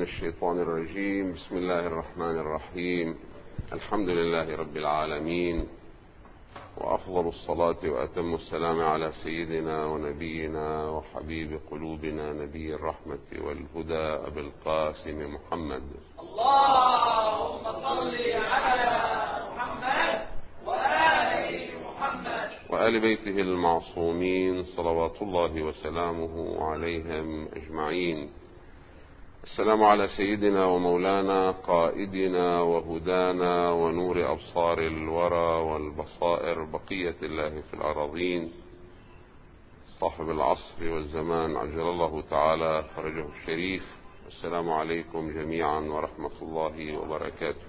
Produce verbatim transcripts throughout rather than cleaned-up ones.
الشيطان الرجيم. بسم الله الرحمن الرحيم. الحمد لله رب العالمين، وأفضل الصلاة وأتم السلام على سيدنا ونبينا وحبيب قلوبنا نبي الرحمة والهدى أبي القاسم محمد. اللهم صل على محمد وآل محمد وآل بيته المعصومين صلوات الله وسلامه عليهم أجمعين. السلام على سيدنا ومولانا قائدنا وهدانا ونور أبصار الورى والبصائر بقية الله في الأراضين، صاحب العصر والزمان عجل الله تعالى فرجه الشريف. السلام عليكم جميعا ورحمة الله وبركاته.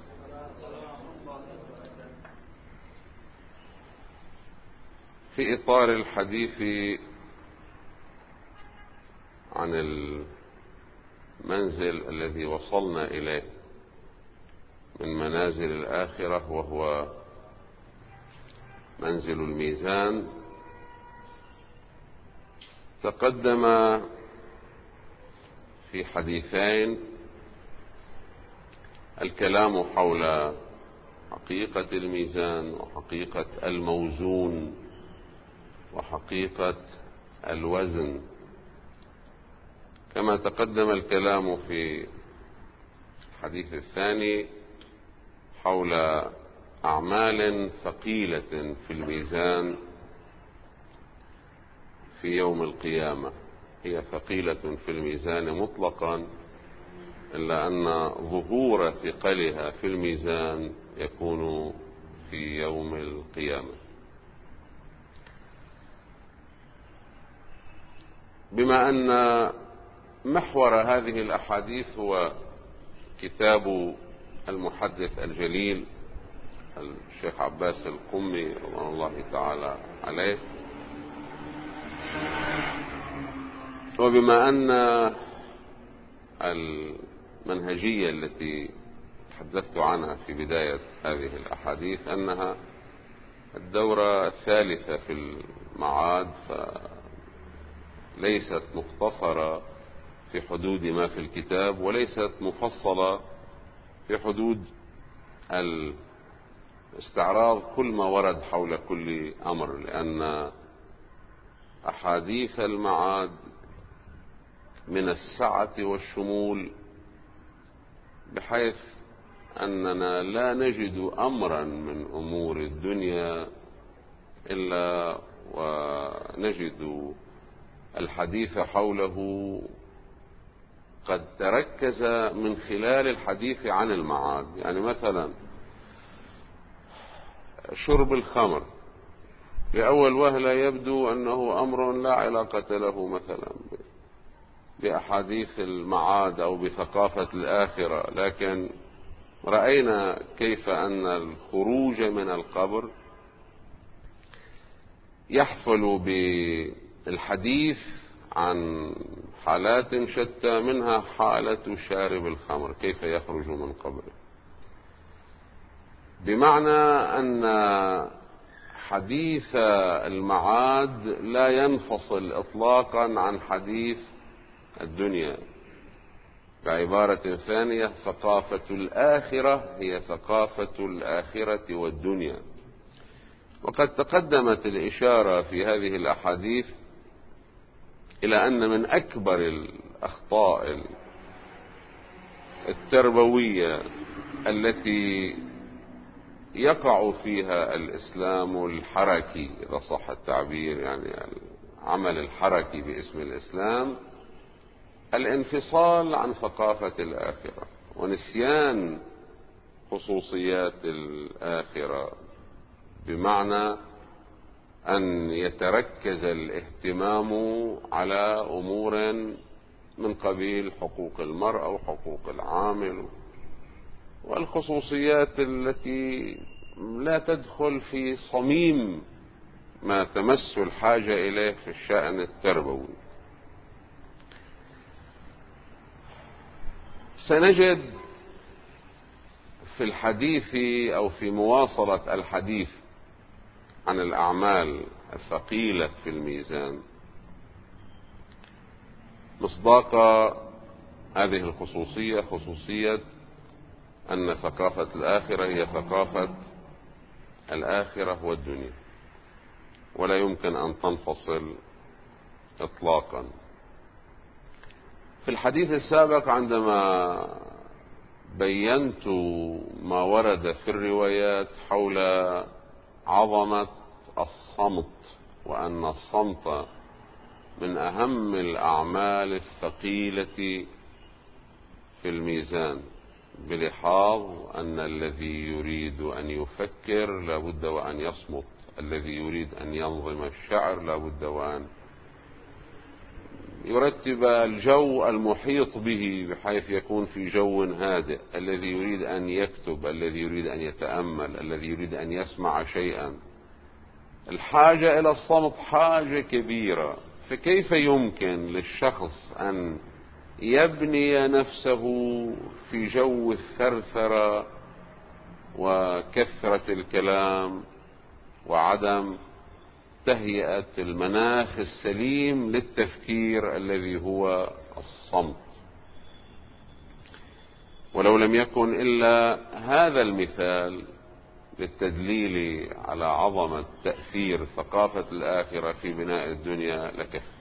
في إطار الحديث عن المنزل الذي وصلنا إليه من منازل الآخرة، وهو منزل الميزان، تقدم في حديثين الكلام حول حقيقة الميزان وحقيقة الموزون وحقيقة الوزن، كما تقدم الكلام في الحديث الثاني حول أعمال ثقيلة في الميزان في يوم القيامة. هي ثقيلة في الميزان مطلقا، إلا أن ظهور ثقلها في الميزان يكون في يوم القيامة. بما أن محور هذه الأحاديث هو كتاب المحدث الجليل الشيخ عباس القمي رضوان الله تعالى عليه، وبما أن المنهجية التي تحدثت عنها في بداية هذه الأحاديث أنها الدورة الثالثة في المعاد، فليست مقتصرة في حدود ما في الكتاب، وليست مفصلة في حدود الاستعراض كل ما ورد حول كل أمر، لأن أحاديث المعاد من السعة والشمول بحيث أننا لا نجد أمرا من أمور الدنيا إلا ونجد الحديث حوله قد تركز من خلال الحديث عن المعاد. يعني مثلا شرب الخمر لأول وهلة يبدو أنه أمر لا علاقة له مثلا بأحاديث المعاد أو بثقافة الآخرة، لكن رأينا كيف أن الخروج من القبر يحفل بالحديث عن حالات شتى، منها حالة شارب الخمر كيف يخرج من قبره، بمعنى أن حديث المعاد لا ينفصل إطلاقا عن حديث الدنيا. بعبارة ثانية، ثقافة الآخرة هي ثقافة الآخرة والدنيا. وقد تقدمت الإشارة في هذه الأحاديث إلى أن من أكبر الأخطاء التربوية التي يقع فيها الإسلام الحركي، إذا صح التعبير، يعني العمل الحركي باسم الإسلام، الانفصال عن ثقافة الآخرة ونسيان خصوصيات الآخرة، بمعنى أن يتركز الاهتمام على أمور من قبيل حقوق المرأة وحقوق العامل والخصوصيات التي لا تدخل في صميم ما تمس الحاجة إليه في الشأن التربوي. سنجد في الحديث أو في مواصلة الحديث عن الأعمال الثقيلة في الميزان مصداق هذه الخصوصية خصوصية أن ثقافة الآخرة هي ثقافة الآخرة والدنيا، ولا يمكن أن تنفصل إطلاقا. في الحديث السابق عندما بينت ما ورد في الروايات حول عظمة الصمت، وأن الصمت من أهم الأعمال الثقيلة في الميزان، بلحاظ أن الذي يريد أن يفكر لا بد وأن يصمت، الذي يريد أن ينظم الشعر لا بد وأن يرتب الجو المحيط به بحيث يكون في جو هادئ، الذي يريد أن يكتب، الذي يريد أن يتأمل، الذي يريد أن يسمع شيئا. الحاجة إلى الصمت حاجة كبيرة. فكيف يمكن للشخص أن يبني نفسه في جو الثرثرة وكثرة الكلام وعدم تهيئة المناخ السليم للتفكير الذي هو الصمت؟ ولو لم يكن إلا هذا المثال للتدليل على عظمة تأثير ثقافة الآخرة في بناء الدنيا لكفى.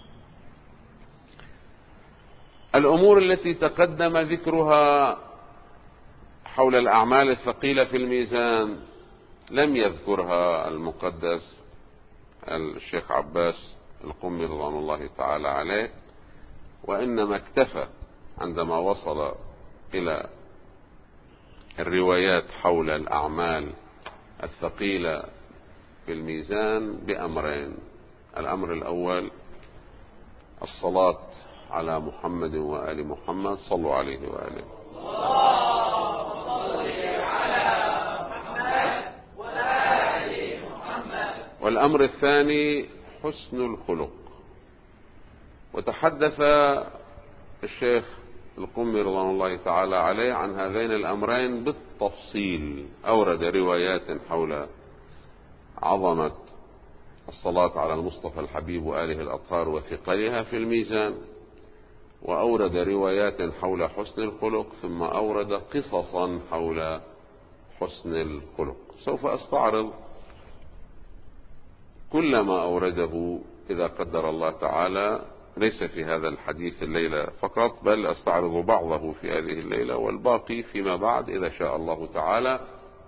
الأمور التي تقدم ذكرها حول الأعمال الثقيلة في الميزان لم يذكرها المقدس الشيخ عباس القمي رضوان الله تعالى عليه، وإنما اكتفى عندما وصل إلى الروايات حول الأعمال الثقيلة في الميزان بأمرين. الأمر الأول الصلاة على محمد وآل محمد، صلوا عليه وآله. والأمر الثاني حسن الخلق. وتحدث الشيخ القمي رضوان الله تعالى عليه عن هذين الأمرين بالتفصيل، أورد روايات حول عظمة الصلاة على المصطفى الحبيب وآله الأطهار وثقلها في الميزان، وأورد روايات حول حسن الخلق، ثم أورد قصصا حول حسن الخلق. سوف أستعرض كل ما أورده إذا قدر الله تعالى، ليس في هذا الحديث الليلة فقط، بل أستعرض بعضه في هذه الليلة والباقي فيما بعد إذا شاء الله تعالى.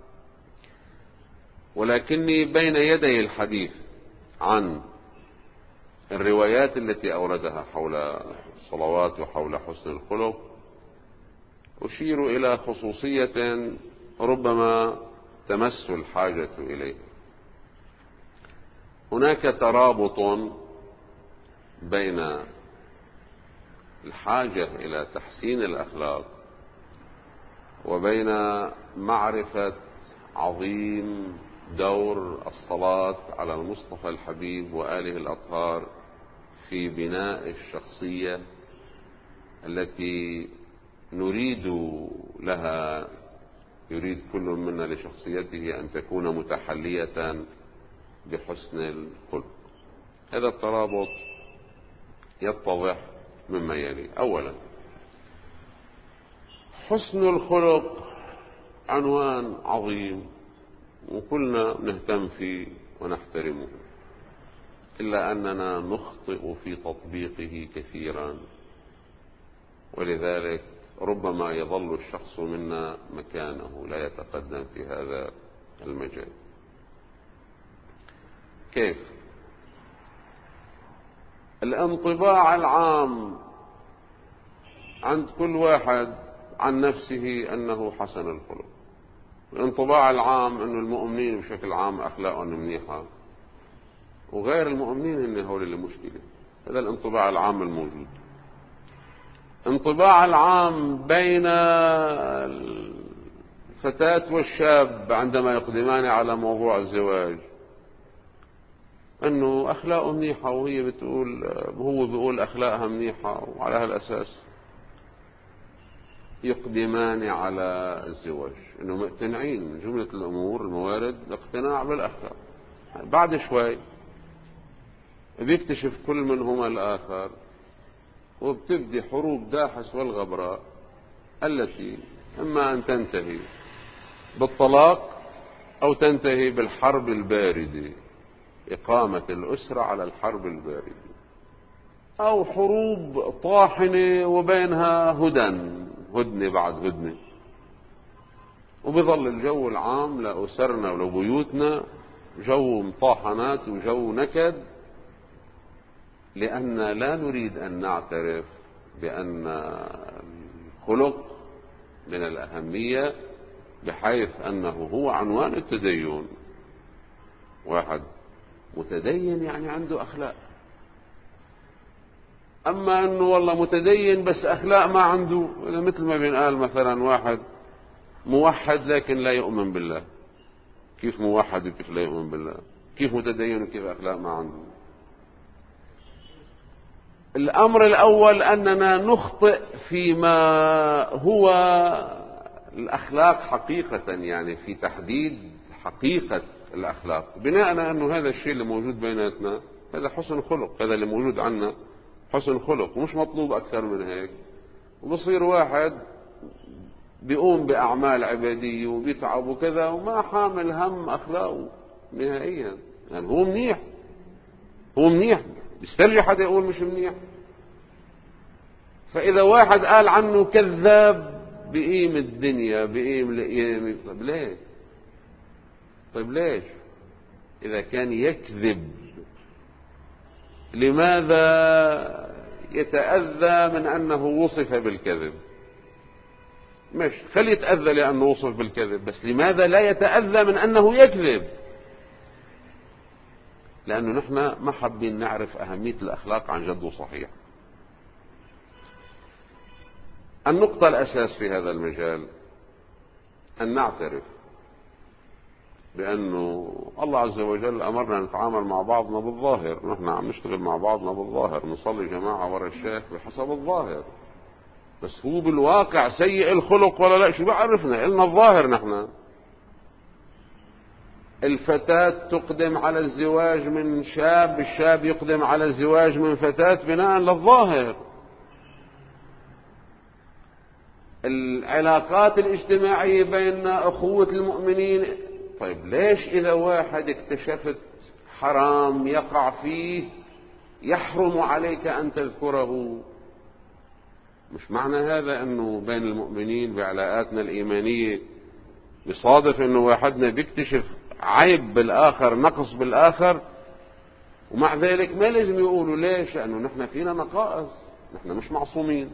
ولكني بين يدي الحديث عن الروايات التي أوردها حول الصلوات وحول حسن الخلق أشير إلى خصوصية ربما تمس الحاجة إليه. هناك ترابط بين الحاجة إلى تحسين الأخلاق وبين معرفة عظيم دور الصلاة على المصطفى الحبيب وآله الأطهار في بناء الشخصية التي نريد لها، يريد كل منا لشخصيته أن تكون متحلية بحسن الخلق. هذا الترابط يتضح مما يلي. أولا، حسن الخلق عنوان عظيم وكلنا نهتم فيه ونحترمه، إلا أننا نخطئ في تطبيقه كثيرا، ولذلك ربما يظل الشخص منا مكانه لا يتقدم في هذا المجال. كيف؟ الانطباع العام عند كل واحد عن نفسه أنه حسن الخلق. الانطباع العام أن المؤمنين بشكل عام أخلاقهم منيحة، وغير المؤمنين إن هول اللي مشكلة. هذا الانطباع العام الموجود. انطباع العام بين الفتاة والشاب عندما يقدمان على موضوع الزواج أنه أخلاقه منيحة، وهي بتقول هو بيقول أخلاقها منيحة، وعلى هالأساس يقدمان على الزواج، أنه مقتنعين جملة الأمور الموارد الاقتناع بالأخلاق. بعد شوي بيكتشف كل منهما الآخر وبتبدي حروب داحس والغبراء التي إما أن تنتهي بالطلاق أو تنتهي بالحرب الباردة، إقامة الأسرة على الحرب الباردة، أو حروب طاحنة وبينها هدن هدنة بعد هدنة، وبظل الجو العام لأسرنا ولبيوتنا جو مطاحنات وجو نكد، لأن لا نريد أن نعترف بأن الخلق من الأهمية بحيث أنه هو عنوان التدين. واحد متدين يعني عنده أخلاق، أما أنه والله متدين بس أخلاق ما عنده، مثل ما بنقال مثلا واحد موحد لكن لا يؤمن بالله. كيف موحد وكيف لا يؤمن بالله؟ كيف متدين وكيف أخلاق ما عنده؟ الأمر الأول أننا نخطئ فيما هو الأخلاق حقيقة، يعني في تحديد حقيقة الأخلاق، بناء على أنه هذا الشيء اللي موجود بيناتنا هذا حسن خلق، هذا اللي موجود عنا حسن خلق ومش مطلوب أكثر من هيك. وبصير واحد بيقوم بأعمال عبادية وبيتعب وكذا وما حامل هم أخلاقه نهائيا، يعني هو منيح، هو منيح، بيسترجع حدا يقول مش منيح. فإذا واحد قال عنه كذاب بقيم الدنيا بقيم القيامة، طيب ليه؟ طيب ليش؟ إذا كان يكذب لماذا يتأذى من أنه وصف بالكذب؟ مش خلي يتأذى لأنه وصف بالكذب، بس لماذا لا يتأذى من أنه يكذب؟ لأنه نحن ما حابين نعرف أهمية الأخلاق عن جد وصحيح. النقطة الأساس في هذا المجال أن نعترف بأنه الله عز وجل أمرنا نتعامل مع بعضنا بالظاهر. نحن عم نشتغل مع بعضنا بالظاهر، نصلي جماعة ورا الشيخ بحسب الظاهر، بس هو بالواقع سيء الخلق ولا لا؟ شو بعرفنا؟ إلنا الظاهر. نحن الفتاة تقدم على الزواج من شاب، الشاب يقدم على الزواج من فتاة بناء للظاهر. العلاقات الاجتماعية بين أخوة المؤمنين، طيب ليش إذا واحد اكتشفت حرام يقع فيه يحرم عليك أن تذكره؟ مش معنى هذا أنه بين المؤمنين بعلاقاتنا الإيمانية بصادف أنه واحدنا بيكتشف عيب بالآخر، نقص بالآخر، ومع ذلك ما لازم يقولوا ليش؟ لأنه نحن فينا نقائص، نحن مش معصومين.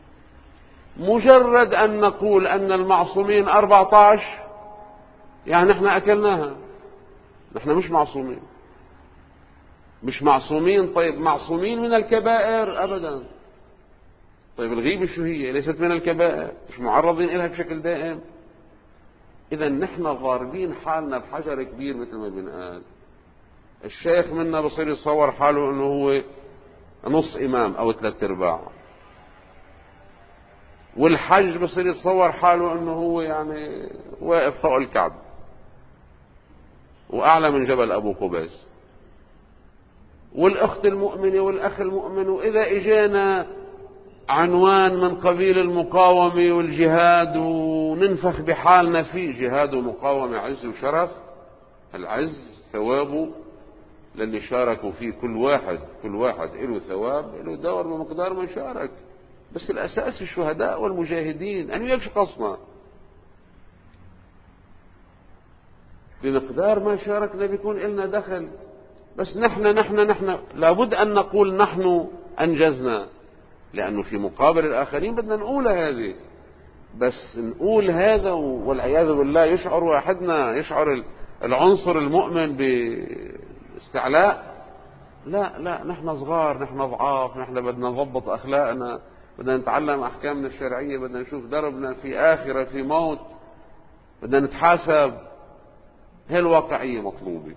مجرد أن نقول أن المعصومين أربعة عشر يعني نحن أكلناها، نحن مش معصومين، مش معصومين. طيب معصومين من الكبائر؟ أبدا. طيب الغيبة شو هي؟ ليست من الكبائر، مش معرضين إليها بشكل دائم. إذا نحن ضاربين حالنا بحجر كبير مثل ما بنقال. الشيخ منا بصير يتصور حاله أنه هو نص إمام أو ثلاث أرباع، والحج بصير يتصور حاله أنه هو يعني واقف فوق الكعب وأعلى من جبل أبو قبيس، والأخت المؤمنة والأخ المؤمن. وإذا إجانا عنوان من قبيل المقاومة والجهاد وننفخ بحالنا فيه، جهاد ومقاومة عز وشرف. العز ثوابه للي شاركوا فيه، كل واحد كل واحد له ثواب، له دور بمقدار ما شارك، بس الأساس الشهداء والمجاهدين. أنا وياك شو قصنا؟ بمقدار ما شاركنا بيكون لنا دخل. بس نحن نحن نحن لابد أن نقول نحن أنجزنا، لأنه في مقابل الآخرين بدنا نقول هذه. بس نقول هذا والعياذ بالله يشعر واحدنا، يشعر العنصر المؤمن باستعلاء. لا لا، نحن صغار، نحن ضعاف، نحن بدنا نضبط أخلاقنا، بدنا نتعلم أحكامنا الشرعية، بدنا نشوف دربنا في آخرة، في موت، بدنا نتحاسب. هي الواقعية مطلوبة.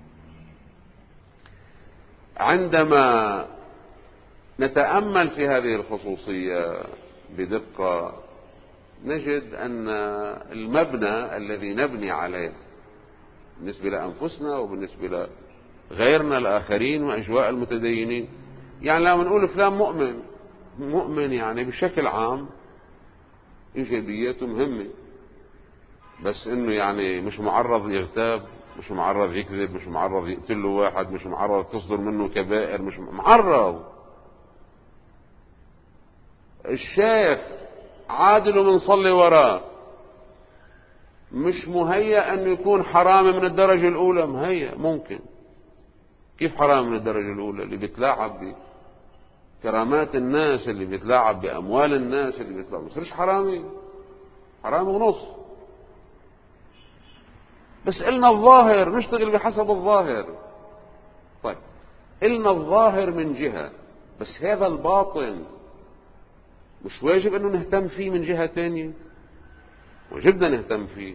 عندما نتأمل في هذه الخصوصية بدقة نجد أن المبنى الذي نبني عليه بالنسبة لأنفسنا وبالنسبة لغيرنا الآخرين وأجواء المتدينين، يعني لما نقول فلان مؤمن، مؤمن يعني بشكل عام إيجابياته مهمة، بس إنه يعني مش معرض يغتاب، مش معرض يكذب، مش معرض يقتل له واحد، مش معرض تصدر منه كبائر، مش معرض. الشيخ عادل ومنصلي وراه مش مهيأ أن يكون حرامي من الدرجة الأولى؟ مهيأ، ممكن. كيف حرامي من الدرجة الأولى؟ اللي بيتلاعب بكرامات الناس، اللي بيتلاعب بأموال الناس، اللي بيتلاعب ما يصيرش حرامي؟ حرامي ونص. بس قلنا الظاهر، نشتغل بحسب الظاهر. طيب قلنا الظاهر من جهة، بس هذا الباطن مش واجب أنه نهتم فيه من جهة تانية؟ وجبنا نهتم فيه.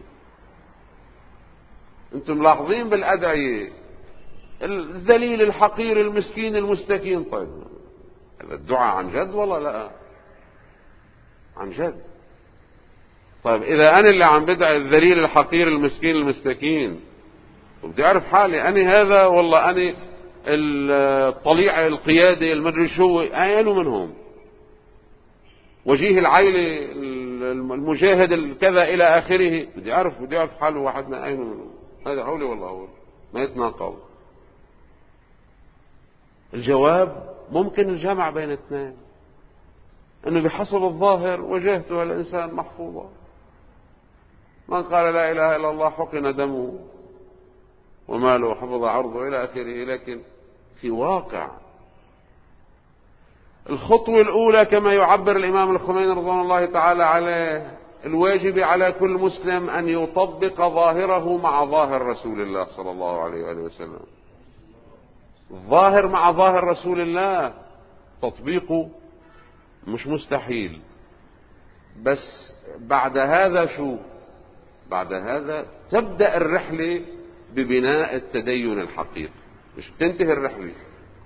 انتم ملاحظين بالأدعية الذليل الحقير المسكين المستكين، طيب الدعاء عن جد ولا لا؟ عن جد. طيب إذا أنا اللي عم بدعي الذليل الحقير المسكين المستكين، وبدي أعرف حالي أنا هذا والله أنا الطليعة القيادة المدري شو، أين منهم؟ وجيه العيلة المجاهد الكذا إلى آخره، بدي أعرف بدي أعرف حاله واحدنا أين منهم. هذا حولي والله هو ما يتناقض. الجواب ممكن الجمع بين اثنين، انه بحسب الظاهر وجهته الانسان محفوظة. من قال لا اله الا الله حقن دمه وماله حفظ عرضه الى اخره. لكن في واقع الخطوة الاولى كما يعبر الامام الخميني رضوان الله تعالى عليه، الواجب على كل مسلم ان يطبق ظاهره مع ظاهر رسول الله صلى الله عليه وآله وسلم. الظاهر مع ظاهر رسول الله تطبيقه مش مستحيل، بس بعد هذا شو؟ بعد هذا تبدأ الرحلة ببناء التدين الحقيقي، مش بتنتهي الرحلة.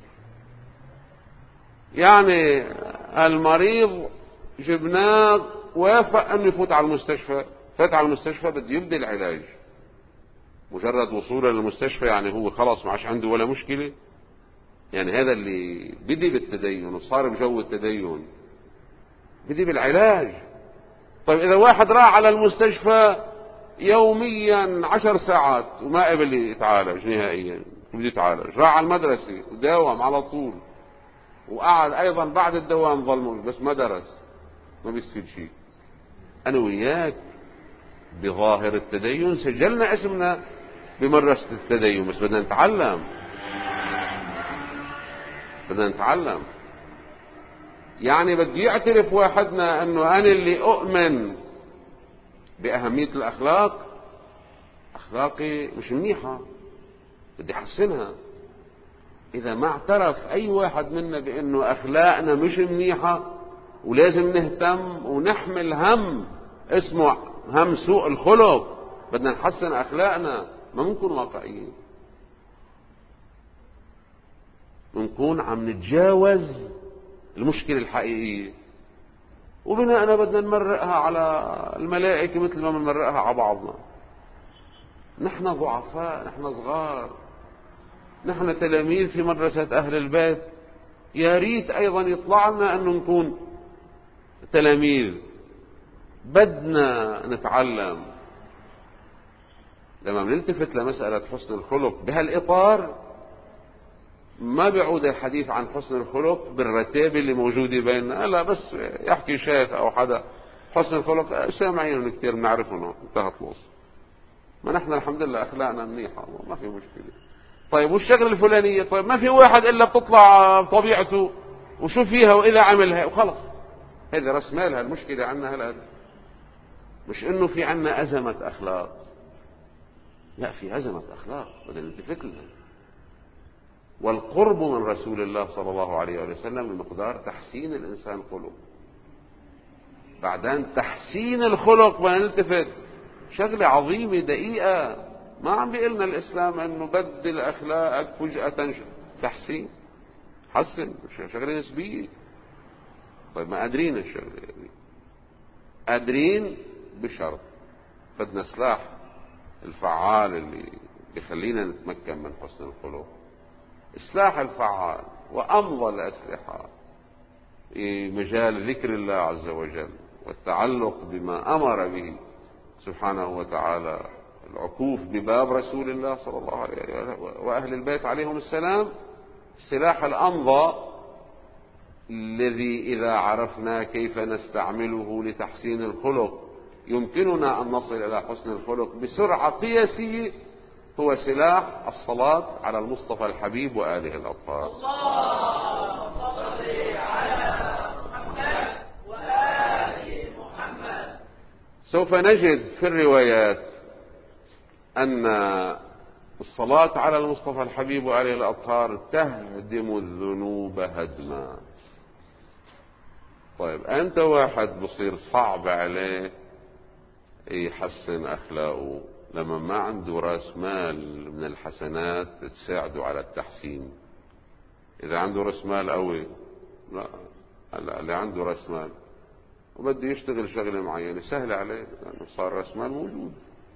يعني المريض جبناه وافق أن يفوت على المستشفى، فات على المستشفى بده يبدأ العلاج. مجرد وصوله للمستشفى يعني هو خلاص ما عادش عنده ولا مشكلة؟ يعني هذا اللي بدي بالتدين وصار بجو التدين بدي بالعلاج. طيب إذا واحد راح على المستشفى يوميا عشر ساعات وما قبل يتعالج نهائيا، بده يتعالج، راح على المدرسة وداوم على طول وقعد أيضا بعد الدوام ظلمه بس ما درس، ما بيستفيد شيء. أنا وياك بظاهر التدين سجلنا اسمنا بمدرسة التدين، بس بدنا نتعلم، بدنا نتعلم. يعني بدي يعترف واحدنا أنه أنا اللي أؤمن بأهمية الأخلاق، أخلاقي مش منيحة بدي أحسنها. إذا ما اعترف أي واحد منا بأنه أخلاقنا مش منيحة ولازم نهتم ونحمل هم اسمه هم سوء الخلق، بدنا نحسن أخلاقنا، ما ممكن واقعيين، نكون عم نتجاوز المشكلة الحقيقية. وبناءنا بدنا نمرقها على الملائكة مثل ما بنمرقها على بعضنا. نحن ضعفاء، نحن صغار، نحن تلاميذ في مدرسة أهل البيت، يا ريت أيضا يطلع لنا أنه نكون تلاميذ، بدنا نتعلم. لما بنلتفت لمسألة حسن الخلق بهالإطار ما بيعود الحديث عن حسن الخلق بالرتابة اللي موجودة بيننا، لا بس يحكي شيخ أو حدا حسن الخلق سامعين كتير بنعرفهم انتهت القصة. ما نحن الحمد لله أخلاقنا منيحة ما في مشكلة. طيب والشغلة الفلانية، طيب ما في واحد إلا بتطلع بطبيعته وشو فيها وإذا عملها وخلص، هذا رأس مالها. المشكلة عنا هلأ مش إنه في عنا أزمة أخلاق، لا في أزمة أخلاق بدنا نلتفت لها. والقرب من رسول الله صلى الله عليه وسلم بمقدار تحسين الإنسان خلق، بعدين تحسين الخلق بدنا نلتفت. شغلة عظيمة دقيقة، ما عم بيقلنا الإسلام أنه بدل أخلاقك فجأة تحسين، حسن، شغلة نسبية. طيب ما قادرين الشغلة يعني. قادرين بشرط بدنا سلاح الفعال اللي بيخلينا نتمكن من حسن الخلق. السلاح الفعال وأمضى الأسلحة مجال ذكر الله عز وجل والتعلق بما أمر به سبحانه وتعالى، العكوف بباب رسول الله صلى الله عليه وسلم وأهل البيت عليهم السلام، السلاح الأمضى الذي إذا عرفنا كيف نستعمله لتحسين الخلق يمكننا أن نصل إلى حسن الخلق بسرعة قياسية، هو سلاح الصلاة على المصطفى الحبيب وآله الأطهار. اللهم صل على محمد وآل محمد. سوف نجد في الروايات أن الصلاة على المصطفى الحبيب وآله الأطهار تهدم الذنوب هدما. طيب أنت واحد بصير صعب عليه يحسن أخلاقه لما ما عنده رأس مال من الحسنات تساعده على التحسين. إذا عنده رأس مال قوي، لا، اللي عنده رأس مال وبده يشتغل شغلة معينة سهل عليه لأنه صار رأس مال موجود.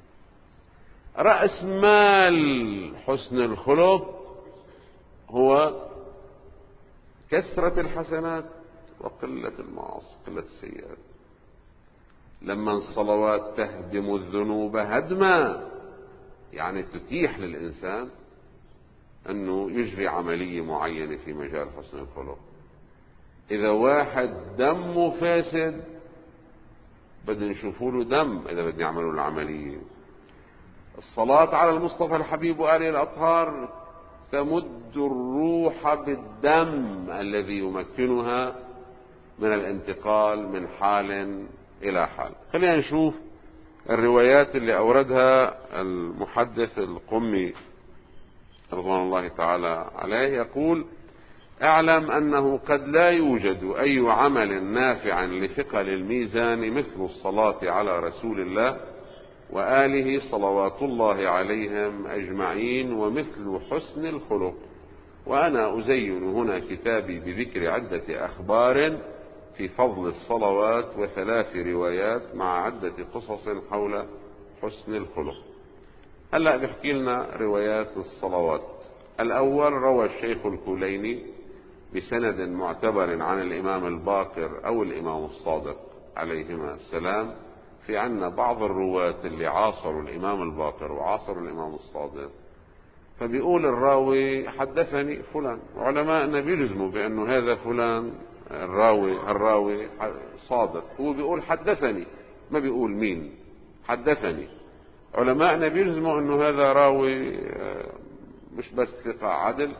رأس مال حسن الخلق هو كثرة الحسنات وقلة المعاصي، قلة السيئات. لما الصلوات تهدم الذنوب هدما يعني تتيح للإنسان أنه يجري عملية معينة في مجال حسن الخلق. إذا واحد دمه فاسد بدنا نشوفوا له دم إذا بدنا يعملوا العملية. الصلاة على المصطفى الحبيب وآله الأطهار تمد الروح بالدم الذي يمكنها من الانتقال من حال إلى حال. خلينا نشوف الروايات اللي أوردها المحدث القمي رضوان الله تعالى عليه. يقول: اعلم أنه قد لا يوجد أي عمل نافع لثقل الميزان مثل الصلاة على رسول الله وآله صلوات الله عليهم أجمعين ومثل حسن الخلق. وأنا أزين هنا كتابي بذكر عدة أخبار في فضل الصلوات وثلاث روايات مع عدة قصص حول حسن الخلق. هلأ بحكي لنا روايات الصلوات. الأول روى الشيخ الكليني بسند معتبر عن الإمام الباقر أو الإمام الصادق عليهما السلام. في عنا بعض الرواة اللي عاصروا الإمام الباقر وعاصروا الإمام الصادق، فبيقول الراوي حدثني فلان، علماءنا بيجزموا بأنه هذا فلان الراوي الراوي صادق، هو بيقول حدثني ما بيقول مين حدثني. علماءنا بيجزموا أنه هذا راوي مش بس ثقة عدل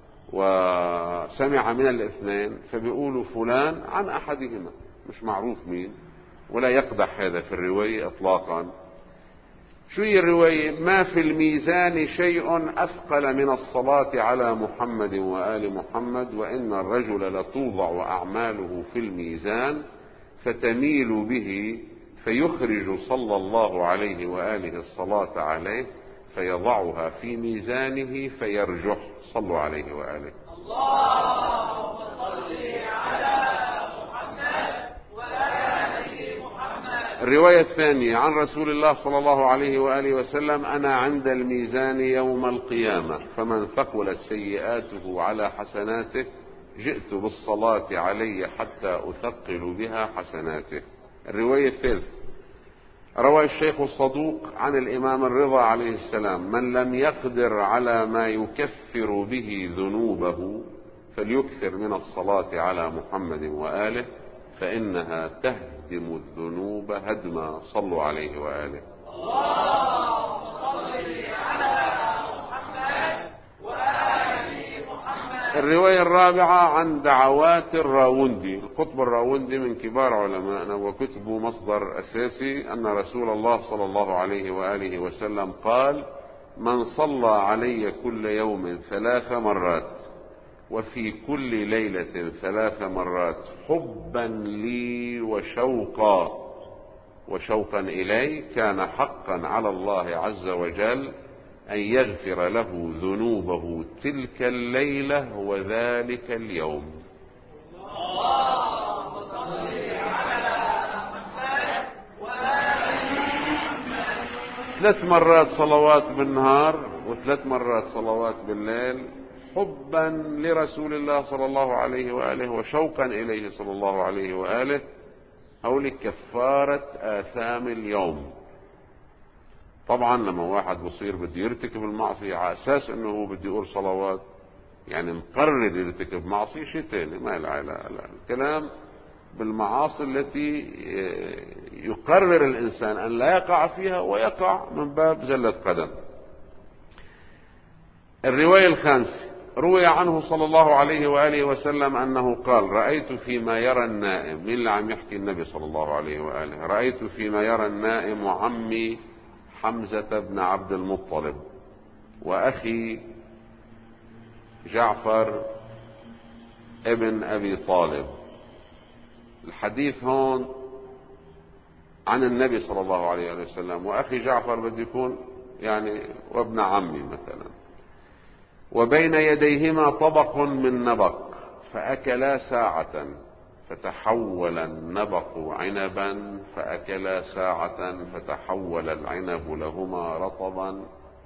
وسمع من الاثنين، فبيقولوا فلان عن أحدهما مش معروف مين، ولا يقدح هذا في الرواية اطلاقا. شو هي الرواية؟ ما في الميزان شيء أثقل من الصلاة على محمد وآل محمد، وإن الرجل لتوضع أعماله في الميزان فتميل به فيخرج صلى الله عليه وآله الصلاة عليه فيضعها في ميزانه فيرجح. صلوا عليه وآله. اللهم صل على محمد وآل محمد. الرواية الثانية عن رسول الله صلى الله عليه وآله وسلم: أنا عند الميزان يوم القيامة فمن ثقلت سيئاته على حسناته جئت بالصلاة علي حتى أثقل بها حسناته. الرواية الثالثة روى الشيخ الصدوق عن الإمام الرضا عليه السلام: من لم يقدر على ما يكفر به ذنوبه فليكثر من الصلاة على محمد وآله فإنها تهدم الذنوب هدما. صلوا عليه وآله. اللهم صل على محمد وآل محمد. الرواية الرابعة عن دعوات الراوندي. القطب الراوندي من كبار علمائنا وكتبه مصدر أساسي أن رسول الله صلى الله عليه وآله وسلم قال: من صلى علي كل يوم ثلاث مرات وفي كل ليلة ثلاث مرات حبا لي وشوقا وشوقا إلي كان حقا على الله عز وجل أن يغفر له ذنوبه تلك الليلة وذلك اليوم. اللهم صل على محمد وآل محمد. ثلاث مرات صلوات بالنهار وثلاث مرات صلوات بالليل حبا لرسول الله صلى الله عليه وآله وشوقا إليه صلى الله عليه وآله، أو لكفارة آثام اليوم. طبعا لما واحد بصير بده يرتكب المعصية على أساس أنه هو بده يقول صلوات، يعني مقرر يرتكب معصية، شيء تاني ما له علاقة. الكلام بالمعاصي التي يقرر الإنسان أن لا يقع فيها ويقع من باب زلة قدم. الرواية الخامسة، روي عنه صلى الله عليه وآله وسلم أنه قال: رأيت فيما يرى النائم. مين اللي عم يحكي؟ النبي صلى الله عليه وآله. رأيت فيما يرى النائم عمي حمزة بن عبد المطلب وأخي جعفر ابن أبي طالب. الحديث هون عن النبي صلى الله عليه وسلم، وأخي جعفر بده يكون يعني وابن عمي مثلا. وبين يديهما طبق من نبق فأكلا ساعة، فتحول النبق عنبا، فأكلا ساعة فتحول العنب لهما رطبا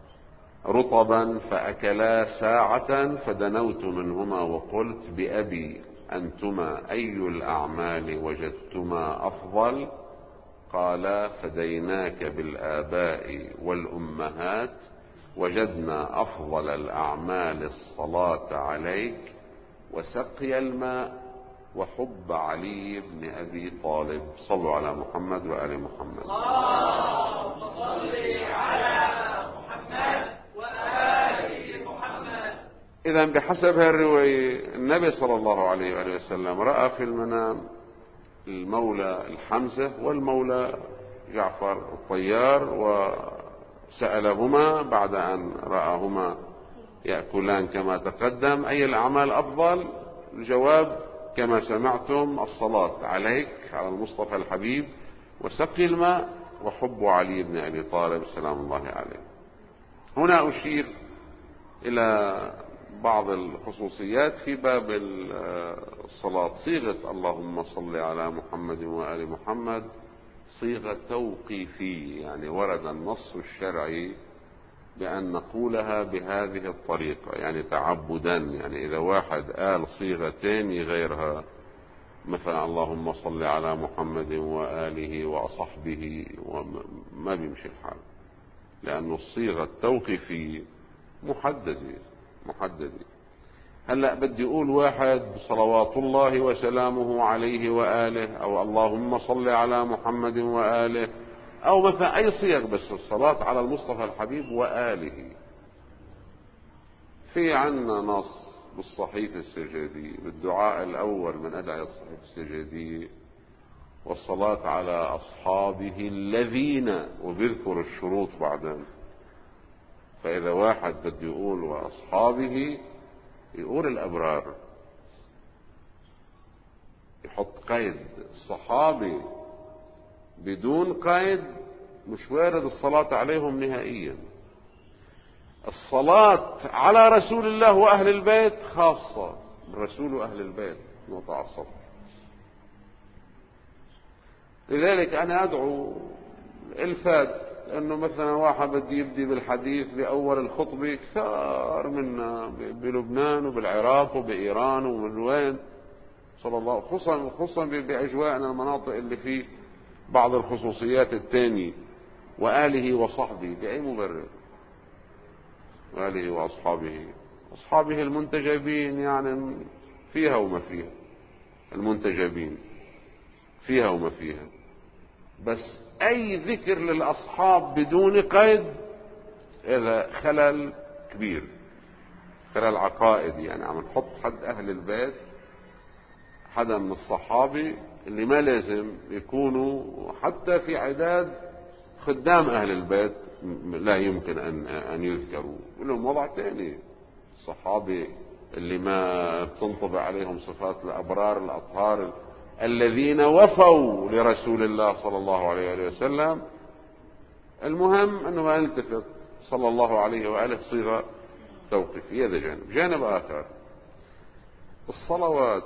رطبا فأكلا ساعة، فدنوت منهما وقلت: بأبي أنتما أي الأعمال وجدتما أفضل؟ قالا: فديناك بالآباء والأمهات، وجدنا أفضل الأعمال الصلاة عليك وسقي الماء وحب علي بن أبي طالب. صلوا على محمد وآل محمد. اللهم صل على محمد وآل محمد. إذا بحسب هالرواية النبي صلى الله عليه وآله وسلم رأى في المنام المولى الحمزة والمولى جعفر الطيار، وسألهما بعد أن رآهما يأكلان كما تقدم: أي الأعمال أفضل؟ الجواب كما سمعتم: الصلاة عليك على المصطفى الحبيب، وسقي الماء، وحب علي بن أبي طالب سلام الله عليه. هنا أشير إلى بعض الخصوصيات في باب الصلاة. صيغة اللهم صل على محمد وآل محمد صيغة توقيفية، يعني ورد النص الشرعي بأن نقولها بهذه الطريقة، يعني تعبدا. يعني إذا واحد قال صيغة تاني غيرها، مثلا اللهم صل على محمد وآله وصحبه، وما بيمشي الحال، لأن الصيغة التوقيفية محددة محددة. هلأ بدي أقول واحد صلوات الله وسلامه عليه وآله، أو اللهم صل على محمد وآله، أو مثلا أي صيغ، بس الصلاة على المصطفى الحبيب وآله. في عنا نص بالصحيفة السجادية بالدعاء الأول من أدعية الصحيفة السجادية: والصلاة على أصحابه الذين، وبيذكر الشروط بعدين. فإذا واحد بده يقول وأصحابه، يقول الأبرار، يحط قيد الصحابي بدون قيد، مش وارد الصلاة عليهم نهائيا. الصلاة على رسول الله وأهل البيت خاصة بالرسول وأهل البيت، نقطة على السطر. لذلك أنا أدعو الفات أنه مثلا واحد بده يبدي بالحديث بأول الخطبة، كثار منا بلبنان وبالعراق وبإيران ومن وين، صلى الله، خصوصا خصوصا بأجواءنا المناطق اللي فيه بعض الخصوصيات الثانية: وآله وصحبه. بأي مبرر؟ وآله وأصحابه، أصحابه المنتجبين، يعني فيها وما فيها، المنتجبين فيها وما فيها. بس أي ذكر للأصحاب بدون قيد هذا خلل كبير، خلل عقائدي. يعني عم نحط حد أهل البيت، حدا من الصحابة اللي ما لازم يكونوا حتى في عداد خدام أهل البيت، لا يمكن أن أن يذكروا، لهم وضع ثاني. الصحابة اللي ما تنطبق عليهم صفات الأبرار الأطهار الذين وفوا لرسول الله صلى الله عليه وسلم. المهم أنه ما يلتفت صلى الله عليه وآله صيغة توقيفية. هذا جانب. جانب آخر: الصلوات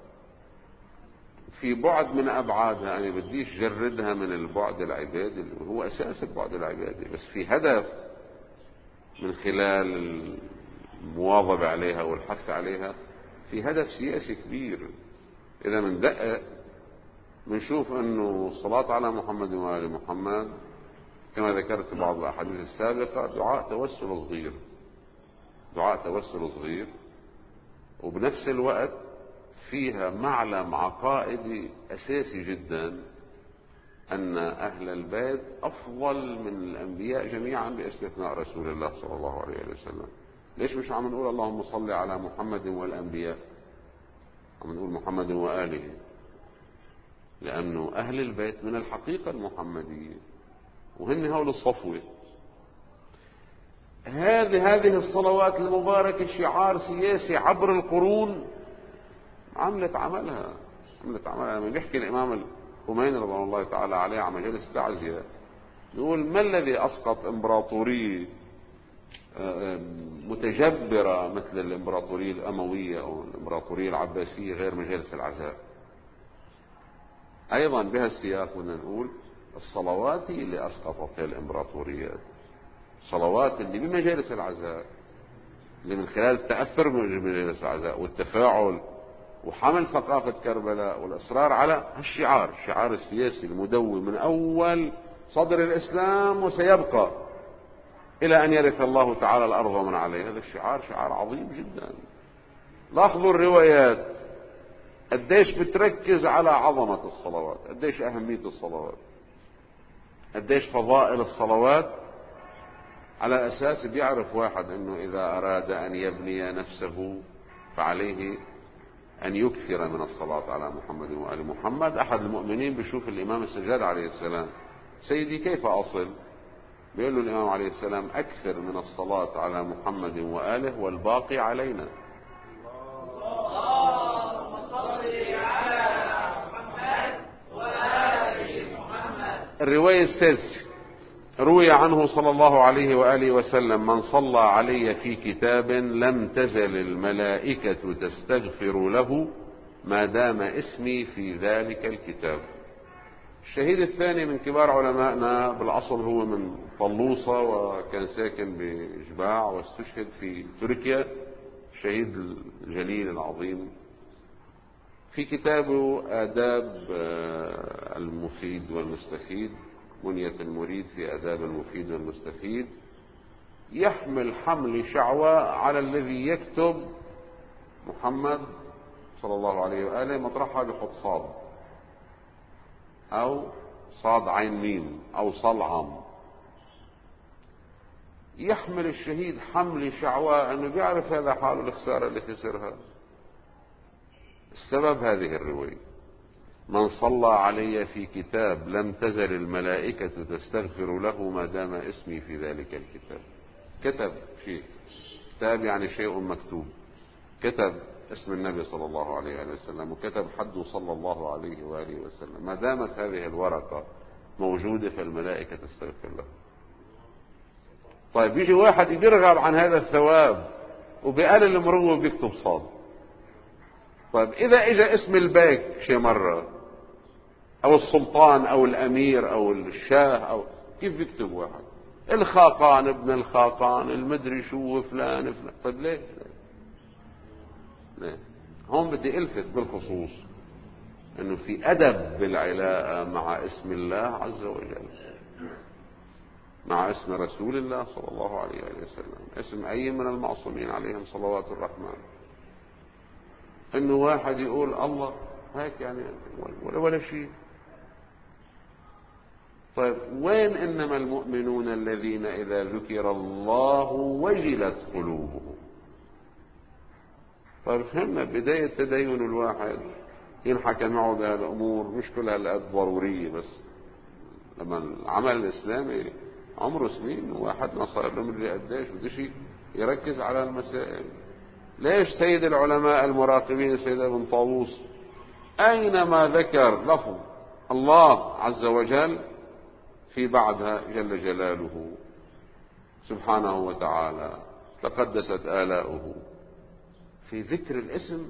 في بعد من أبعادها، أنا بديش جردها من البعد العبادي اللي هو أساس البعد العبادي، بس في هدف من خلال المواظبة عليها والحث عليها في هدف سياسي كبير. إذا من دقق بنشوف أنه الصلاة على محمد وآل محمد كما ذكرت في بعض الأحاديث السابقة دعاء توسل صغير، دعاء توسل صغير، وبنفس الوقت فيها معلم عقائدي أساسي جدا أن أهل البيت أفضل من الأنبياء جميعا باستثناء رسول الله صلى الله عليه وسلم. ليش مش عم نقول اللهم صل على محمد والأنبياء، عم نقول محمد وآله؟ لأنه أهل البيت من الحقيقة المحمدية وهن هول الصفوة. هذه هذه الصلوات المباركة شعار سياسي عبر القرون عملت عملها عملت عملها. لما بيحكي الإمام الخميني رضي الله تعالى عليه على مجالس التعزية يقول: ما الذي أسقط إمبراطورية متجبرة مثل الإمبراطورية الأموية أو الإمبراطورية العباسية غير مجالس العزاء؟ أيضا بها السياق بدنا نقول الصلوات اللي أسقطت الإمبراطوريات، صلوات اللي بمجالس العزاء، اللي من خلال التأثر بمجالس العزاء والتفاعل وحمل ثقافة كربلاء والإصرار على الشعار، الشعار السياسي المدون من أول صدر الإسلام وسيبقى إلى أن يرث الله تعالى الأرض ومن عليها. هذا الشعار شعار عظيم جدا. لاحظوا الروايات قديش بتركز على عظمة الصلوات، قديش أهمية الصلوات، قديش فضائل الصلوات، على أساس بيعرف واحد أنه إذا أراد أن يبني نفسه فعليه أن يكثر من الصلاة على محمد وآل محمد. أحد المؤمنين بيشوف الإمام السجاد عليه السلام: سيدي كيف أصل؟ بيقول له الإمام عليه السلام: أكثر من الصلاة على محمد وآله والباقي علينا. اللهم صل على محمد وآل محمد. الرواية السادسة روي عنه صلى الله عليه وآله وسلم: من صلى علي في كتاب لم تزل الملائكة تستغفر له ما دام اسمي في ذلك الكتاب. الشهيد الثاني من كبار علمائنا بالأصل هو من طلوصة وكان ساكن بجباع واستشهد في تركيا، الشهيد الجليل العظيم. في كتابه آداب المفيد والمستفيد، منية المريد في آداب المفيد والمستفيد، يحمل حمل شعوى على الذي يكتب محمد صلى الله عليه وآله مطرحها بخط صاد أو صاد عين ميم أو صلعم. يحمل الشهيد حمل شعوى أنه بيعرف هذا حاله الخسارة اللي خسرها. السبب هذه الرواية: من صلى علي في كتاب لم تزل الملائكة تستغفر له ما دام اسمي في ذلك الكتاب. كتب شيء، كتاب يعني شيء مكتوب، كتب اسم النبي صلى الله عليه وسلم وكتب حده صلى الله عليه وآله وسلم. ما دامت هذه الورقة موجودة فالملائكة تستغفر له. طيب يجي واحد يرغب عن هذا الثواب وبقلل المروه بيكتب صاد. طيب إذا إجا اسم البيك شي مرة أو السلطان أو الأمير أو الشاه أو كيف بيكتب واحد؟ الخاقان ابن الخاقان المدري شو فلان فلان. طيب ليه؟ ليه؟ هون بدي ألفت بالخصوص أنه في أدب بالعلاقة مع اسم الله عز وجل، مع اسم رسول الله صلى الله عليه وسلم، اسم أي من المعصومين عليهم صلوات الرحمن. انه واحد يقول الله هيك يعني ولا ولا شيء. طيب وين انما المؤمنون الذين اذا ذكر الله وجلت قلوبهم؟ طيب فهمنا بداية تدين الواحد ينحكى معه بهالامور مش كلها هالقد ضرورية، بس لما العمل الاسلامي عمره سنين وواحد صار له مدري قديش بدش يركز على المسائل. ليش سيد العلماء المراقبين سيد ابن طاووس أينما ذكر لفظ الله عز وجل في بعدها جل جلاله سبحانه وتعالى تقدست آلاؤه، في ذكر الاسم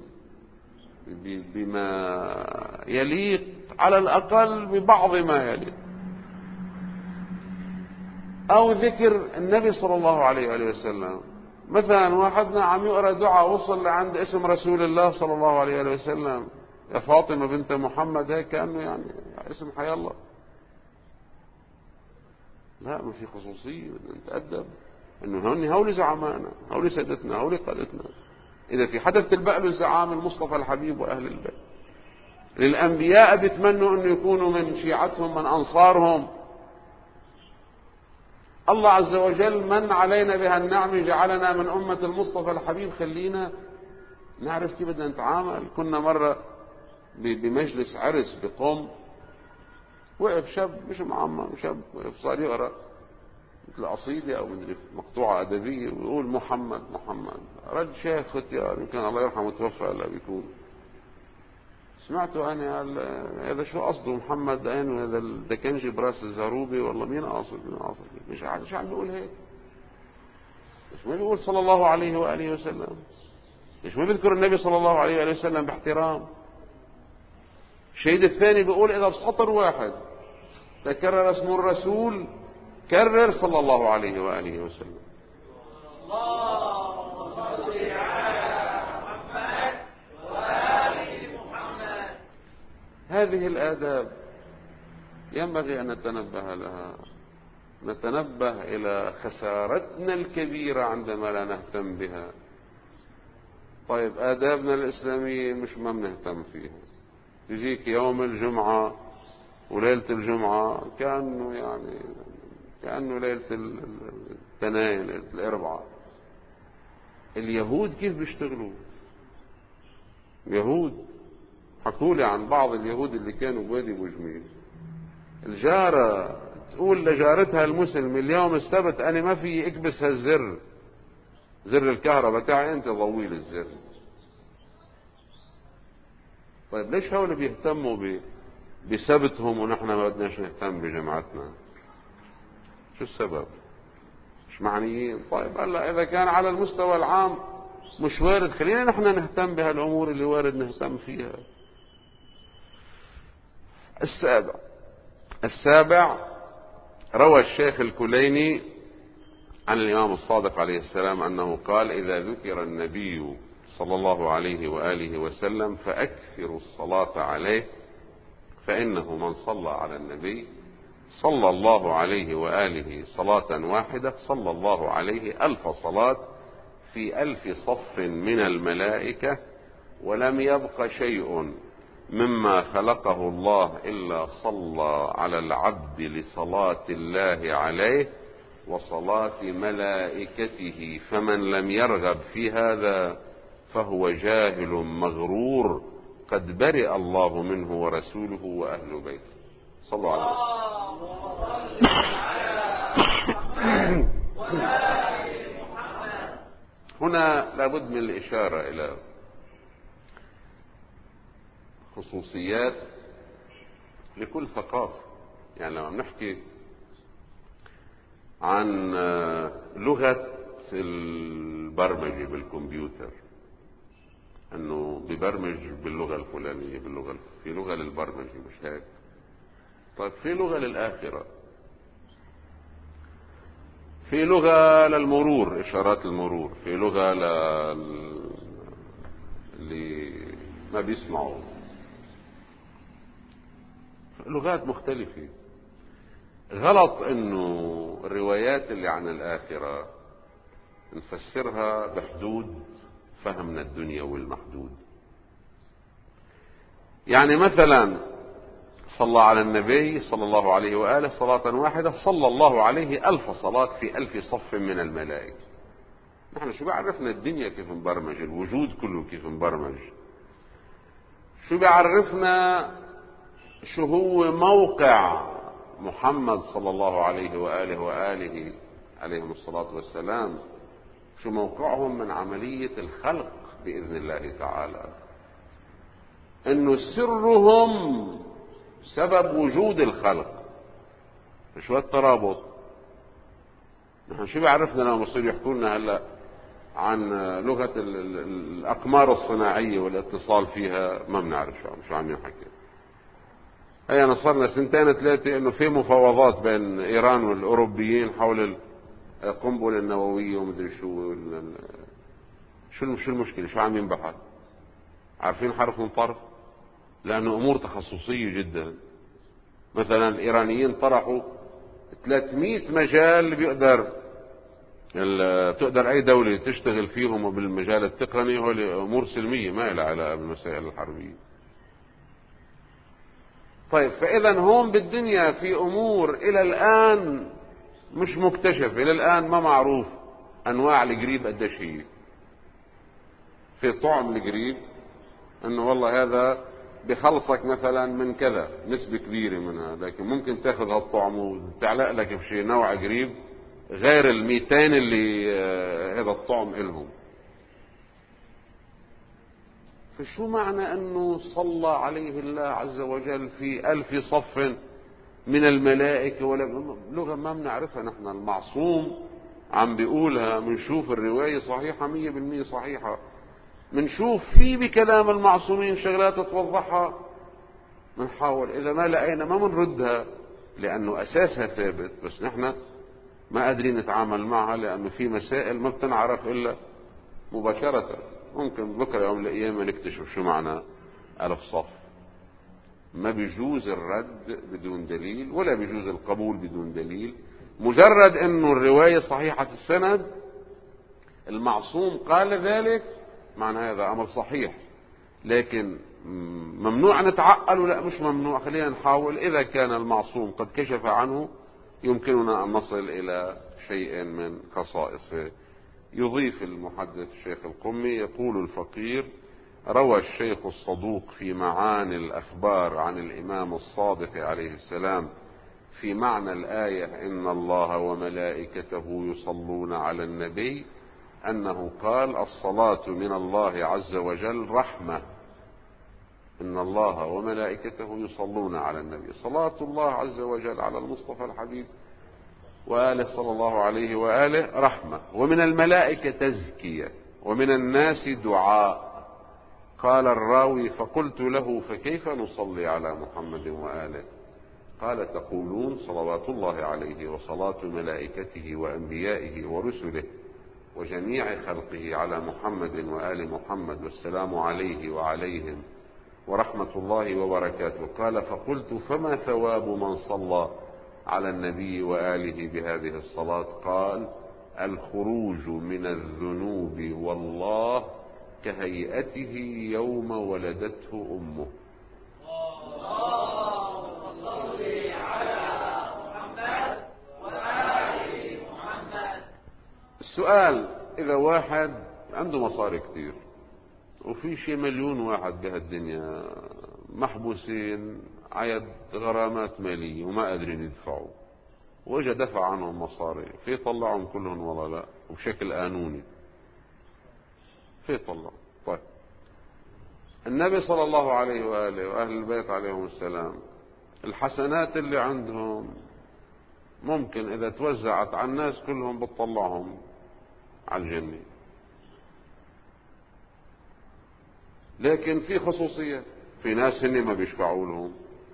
بما يليق على الأقل ببعض ما يليق، أو ذكر النبي صلى الله عليه وآله وسلم مثلا واحدنا عم يقرأ دعاء وصل لعند اسم رسول الله صلى الله عليه وسلم، يا فاطمة بنت محمد، هيك كأنه يعني اسم حي الله. لا، ما في خصوصية، بدنا نتأدب انه هون هولي زعمائنا، هولي سادتنا، هولي قادتنا. اذا في حدا بتلبق له زعام المصطفى الحبيب واهل البيت. للانبياء بيتمنوا انه يكونوا من شيعتهم، من انصارهم. الله عز وجل من علينا بها النعمة، جعلنا من أمة المصطفى الحبيب. خلينا نعرف كيف بدنا نتعامل. كنا مرة بمجلس عرس بقوم، وقف شاب مش معمم، شاب وقف صار يقرأ مثل قصيدة أو مدري مقطوعة أدبية ويقول محمد محمد. رد شيخ ختيار يمكن الله يرحمه توفى هلا بيكون، سمعته أنا قال هذا شو قصده محمد أين هذا الدكنجي براس الزاروبي؟ والله مين قاصد مين قاصد مش عارف شو عم بيقول هيك. مش ما بيقول صلى الله عليه وآله وسلم؟ مش ما بيذكر النبي صلى الله عليه وآله وسلم باحترام؟ الشهيد الثاني بيقول إذا بسطر واحد تكرر اسم الرسول كرر صلى الله عليه وآله وسلم. اللهم صل على محمد وآل محمد. هذه الآداب ينبغي أن نتنبه لها، نتنبه إلى خسارتنا الكبيرة عندما لا نهتم بها. طيب آدابنا الإسلامية مش ما بنهتم فيها. تجيك يوم الجمعة وليلة الجمعة كأنه يعني كأنه ليلة التنين، ليلة الأربعاء. اليهود كيف بيشتغلوا؟ اليهود حكوا لي عن بعض اليهود اللي كانوا بوادي بوجميل، الجارة تقول لجارتها المسلم اليوم السبت أنا ما في اكبس هالزر، زر الكهرباء تاعي أنت ضوي لي الزر. طيب ليش هؤلاء بيهتموا بسبتهم ونحن ما بدناش نهتم بجماعتنا؟ شو السبب؟ مش معنيين؟ طيب هلا إذا كان على المستوى العام مش وارد، خلينا نحن نهتم بهالأمور اللي وارد نهتم فيها. السابع السابع روى الشيخ الكليني عن الإمام الصادق عليه السلام أنه قال إذا ذكر النبي صلى الله عليه وآله وسلم فأكثروا الصلاة عليه فإنه من صلى على النبي صلى الله عليه وآله صلاة واحدة صلى الله عليه ألف صلاة في ألف صف من الملائكة ولم يبق شيء مما خلقه الله إلا صلى على العبد لصلاة الله عليه وصلاة ملائكته، فمن لم يرغب في هذا فهو جاهل مغرور قد برئ الله منه ورسوله وأهل بيته. صلوا على محمد. هنا لابد من الإشارة إلى خصوصيات لكل ثقافة. يعني لما نحكي عن لغة البرمجة بالكمبيوتر انه ببرمج باللغة الفلانية، باللغة في لغة للبرمجة مش هيك؟ طيب في لغة للآخرة، في لغة للمرور، إشارات المرور، في لغة لل... اللي ما بيسمعوا، لغات مختلفة. غلط انه الروايات اللي عن الآخرة نفسرها بحدود فهمنا الدنيا والمحدود. يعني مثلا صلى على النبي صلى الله عليه وآله صلاة واحدة صلى الله عليه ألف صلاة في ألف صف من الملائكة. نحن شو بيعرفنا الدنيا كيف مبرمج، الوجود كله كيف مبرمج؟ شو بيعرفنا شو هو موقع محمد صلى الله عليه وآله وآله عليهم الصلاة والسلام، شو موقعهم من عملية الخلق بإذن الله تعالى، انه سرهم سبب وجود الخلق. شو الترابط؟ نحن شو بيعرفنا لما بصير يحكوا لنا هلا عن لغة الأقمار الصناعية والاتصال فيها؟ ما بنعرف شو شو عم يحكي. هي صرنا سنتين ثلاثة انه في مفاوضات بين ايران والاوروبيين حول قنبلة النووية ومدري شو شو شو المشكلة؟ شو عم ينبحث؟ عارفين حرف من طرف؟ لأنه أمور تخصصية جدا. مثلا الإيرانيين طرحوا ثلاثمئة مجال بيقدر تقدر أي دولة تشتغل فيهم بالمجال التقني، هو أمور سلمية ما لها علاقة بالمسائل الحربية. طيب فإذا هون بالدنيا في أمور إلى الآن مش مكتشفة، إلى الآن ما معروف أنواع القريب قديش هي. في طعم القريب إنه والله هذا بخلصك مثلا من كذا نسبة كبيرة منها، لكن ممكن تاخذ هالطعم وتعلق لك بشيء نوع قريب غير الميتين اللي هذا الطعم إلهم. فشو معنى أنه صلى عليه الله عز وجل في ألف صف من الملائكة؟ ولا لغة ما بنعرفها نحن. المعصوم عم بيقولها، منشوف الرواية صحيحة مية بالمية صحيحة، منشوف في بكلام المعصومين شغلات توضحها، منحاول إذا ما لقينا ما منردها لأنه أساسها ثابت، بس نحن ما قادرين نتعامل معها لأنه في مسائل ما بتنعرف إلا مباشرة. ممكن بكرة يوم من الأيام نكتشف شو معنى ألف صف. ما بيجوز الرد بدون دليل ولا بيجوز القبول بدون دليل. مجرد أنه الرواية صحيحة السند، المعصوم قال ذلك، معنى هذا أمر صحيح. لكن ممنوع نتعقل ولا مش ممنوع، خلينا نحاول. إذا كان المعصوم قد كشف عنه يمكننا أن نصل إلى شيء من خصائصه. يضيف المحدث الشيخ القمي يقول الفقير: روى الشيخ الصدوق في معاني الأخبار عن الإمام الصادق عليه السلام في معنى الآية إن الله وملائكته يصلون على النبي أنه قال: الصلاة من الله عز وجل رحمة. إن الله وملائكته يصلون على النبي، صلاة الله عز وجل على المصطفى الحبيب وآله صلى الله عليه وآله رحمة، ومن الملائكة تزكية، ومن الناس دعاء. قال الراوي: فقلت له: فكيف نصلي على محمد وآله؟ قال: تقولون صلوات الله عليه وصلاة ملائكته وأنبيائه ورسله وجميع خلقه على محمد وآل محمد والسلام عليه وعليهم ورحمة الله وبركاته. قال: فقلت: فما ثواب من صلى على النبي وآله بهذه الصلاة؟ قال: الخروج من الذنوب والله كهيئته يوم ولدته أمه. اللهم صل على محمد وآل محمد. السؤال: إذا واحد عنده مصاري كتير وفي شي مليون واحد بهالدنيا محبوسين عيد غرامات مالية وما قادرين يدفعوا، واجا دفع عنهم مصاري، في يطلعهم كلهم ولا لا؟ وبشكل قانوني في يطلع. طيب النبي صلى الله عليه وآله وأهل البيت عليهم السلام الحسنات اللي عندهم ممكن إذا توزعت على الناس كلهم بتطلعهم على الجنة، لكن في خصوصية. في ناس هن ما بيشفعوا لهم